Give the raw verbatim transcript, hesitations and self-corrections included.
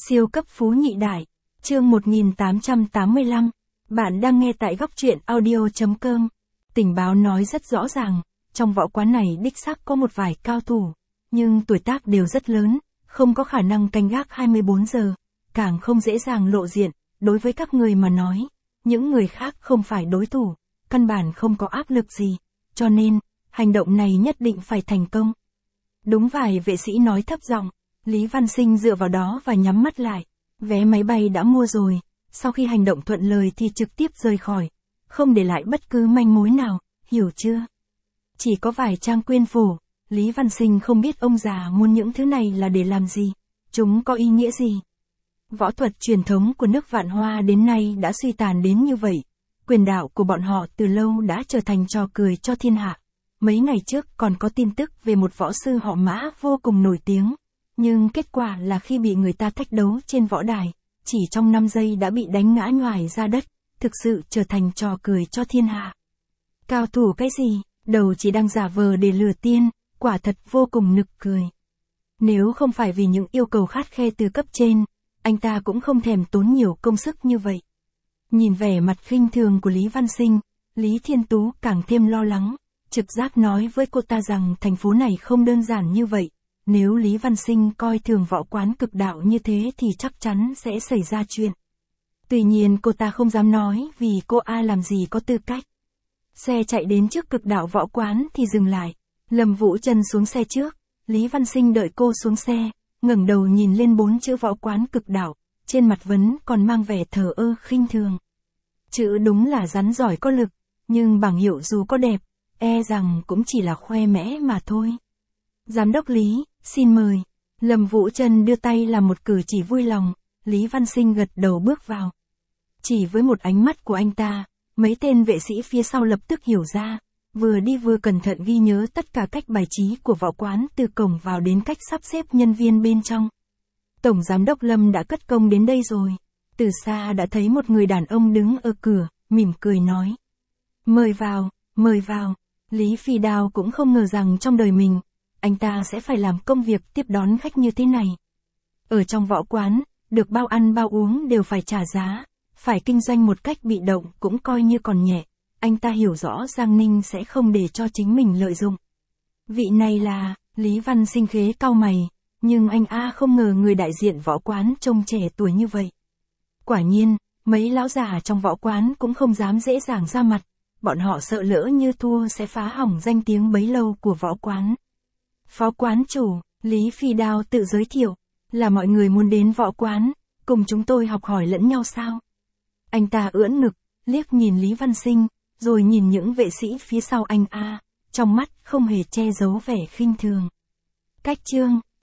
Siêu cấp phú nhị đại, chương một nghìn tám trăm tám mươi lăm, bạn đang nghe tại góc truyện audio.com. Tình báo nói rất rõ ràng, trong võ quán này đích xác có một vài cao thủ, nhưng tuổi tác đều rất lớn, không có khả năng canh gác hai mươi bốn giờ, càng không dễ dàng lộ diện, đối với các người mà nói, những người khác không phải đối thủ, căn bản không có áp lực gì, cho nên, hành động này nhất định phải thành công. Đúng vài vệ sĩ nói thấp giọng. Lý Văn Sinh dựa vào đó và nhắm mắt lại, vé máy bay đã mua rồi, sau khi hành động thuận lợi thì trực tiếp rời khỏi, không để lại bất cứ manh mối nào, hiểu chưa? Chỉ có vài trang quyên phổ, Lý Văn Sinh không biết ông già muốn những thứ này là để làm gì, chúng có ý nghĩa gì. Võ thuật truyền thống của nước Vạn Hoa đến nay đã suy tàn đến như vậy, quyền đạo của bọn họ từ lâu đã trở thành trò cười cho thiên hạ. Mấy ngày trước còn có tin tức về một võ sư họ Mã vô cùng nổi tiếng. Nhưng kết quả là khi bị người ta thách đấu trên võ đài, chỉ trong năm giây đã bị đánh ngã nhoài ra đất, thực sự trở thành trò cười cho thiên hạ. Cao thủ cái gì, đầu chỉ đang giả vờ để lừa tiên, quả thật vô cùng nực cười. Nếu không phải vì những yêu cầu khắt khe từ cấp trên, anh ta cũng không thèm tốn nhiều công sức như vậy. Nhìn vẻ mặt khinh thường của Lý Văn Sinh, Lý Thiên Tú càng thêm lo lắng, trực giác nói với cô ta rằng thành phố này không đơn giản như vậy. Nếu Lý Văn Sinh coi thường võ quán cực đạo như thế thì chắc chắn sẽ xảy ra chuyện. Tuy nhiên cô ta không dám nói vì cô ai làm gì có tư cách. Xe chạy đến trước cực đạo võ quán thì dừng lại. Lâm Vũ Trân xuống xe trước. Lý Văn Sinh đợi cô xuống xe, ngẩng đầu nhìn lên bốn chữ võ quán cực đạo, trên mặt vẫn còn mang vẻ thờ ơ khinh thường. Chữ đúng là rắn giỏi có lực, nhưng bảng hiệu dù có đẹp, e rằng cũng chỉ là khoe mẽ mà thôi. Giám đốc Lý, xin mời. Lâm Vũ Trân đưa tay làm một cử chỉ vui lòng, Lý Văn Sinh gật đầu bước vào. Chỉ với một ánh mắt của anh ta, mấy tên vệ sĩ phía sau lập tức hiểu ra, vừa đi vừa cẩn thận ghi nhớ tất cả cách bài trí của võ quán từ cổng vào đến cách sắp xếp nhân viên bên trong. Tổng giám đốc Lâm đã cất công đến đây rồi. Từ xa đã thấy một người đàn ông đứng ở cửa, mỉm cười nói. Mời vào, mời vào. Lý Phi Đao cũng không ngờ rằng trong đời mình, anh ta sẽ phải làm công việc tiếp đón khách như thế này. Ở trong võ quán, được bao ăn bao uống đều phải trả giá, phải kinh doanh một cách bị động cũng coi như còn nhẹ. Anh ta hiểu rõ Giang Ninh sẽ không để cho chính mình lợi dụng. Vị này là, Lý Văn Sinh khế cau mày, nhưng anh A không ngờ người đại diện võ quán trông trẻ tuổi như vậy. Quả nhiên, mấy lão già trong võ quán cũng không dám dễ dàng ra mặt, bọn họ sợ lỡ như thua sẽ phá hỏng danh tiếng bấy lâu của võ quán. Phó quán chủ, Lý Phi Đao tự giới thiệu, là mọi người muốn đến võ quán, cùng chúng tôi học hỏi lẫn nhau sao? Anh ta ưỡn ngực, liếc nhìn Lý Văn Sinh, rồi nhìn những vệ sĩ phía sau anh A, trong mắt không hề che giấu vẻ khinh thường. Cách chương,